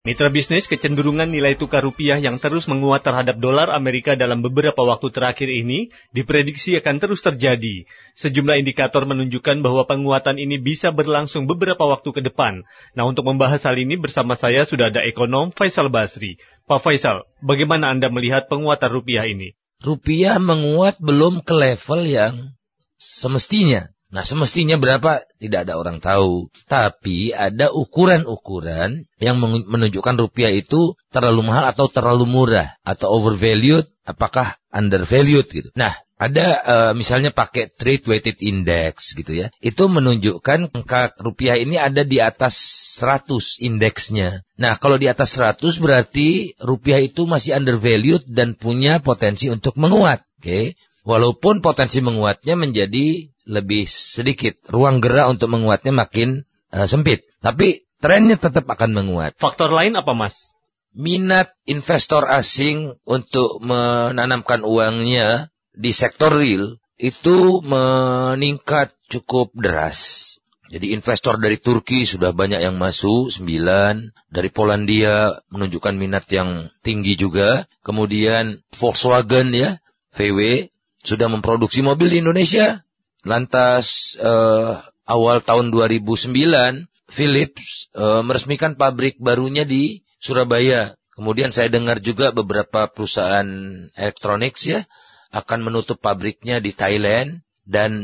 Mitra bisnis, kecenderungan nilai tukar rupiah yang terus menguat terhadap dolar Amerika dalam beberapa waktu terakhir ini diprediksi akan terus terjadi. Sejumlah indikator menunjukkan bahwa penguatan ini bisa berlangsung beberapa waktu ke depan. Nah, untuk membahas hal ini bersama saya sudah ada ekonom Faisal Basri. Pak Faisal, bagaimana Anda melihat penguatan rupiah ini? Rupiah menguat belum ke level yang semestinya. Nah, semestinya berapa? Tidak ada orang tahu. Tapi ada ukuran-ukuran yang menunjukkan rupiah itu terlalu mahal atau terlalu murah. Atau overvalued, apakah undervalued gitu. Nah, ada misalnya pakai trade weighted index gitu ya. Itu menunjukkan angka rupiah ini ada di atas 100 indeksnya. Nah, kalau di atas 100 berarti rupiah itu masih undervalued dan punya potensi untuk menguat. Oke. Walaupun potensi menguatnya menjadi lebih sedikit, ruang gerak untuk menguatnya makin sempit. Tapi trennya tetap akan menguat. Faktor lain apa, Mas? Minat investor asing untuk menanamkan uangnya di sektor real itu meningkat cukup deras. Jadi investor dari Turki sudah banyak yang masuk, 9. Dari Polandia menunjukkan minat yang tinggi juga. Kemudian Volkswagen ya, VW, sudah memproduksi mobil di Indonesia. Lantas awal tahun 2009 Philips meresmikan pabrik barunya di Surabaya. Kemudian saya dengar juga beberapa perusahaan elektronik ya akan menutup pabriknya di Thailand dan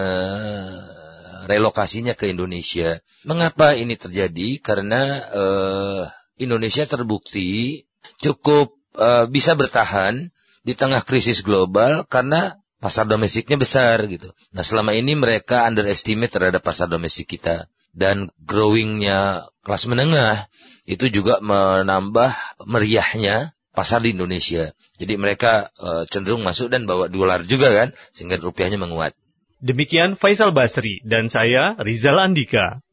relokasinya ke Indonesia. Mengapa ini terjadi? Karena Indonesia terbukti cukup bisa bertahan di tengah krisis global karena pasar domestiknya besar gitu. Nah, selama ini mereka underestimate terhadap pasar domestik kita. Dan growingnya kelas menengah itu juga menambah meriahnya pasar di Indonesia. Jadi mereka cenderung masuk dan bawa dolar juga kan, sehingga rupiahnya menguat. Demikian Faisal Basri dan saya Rizal Andika.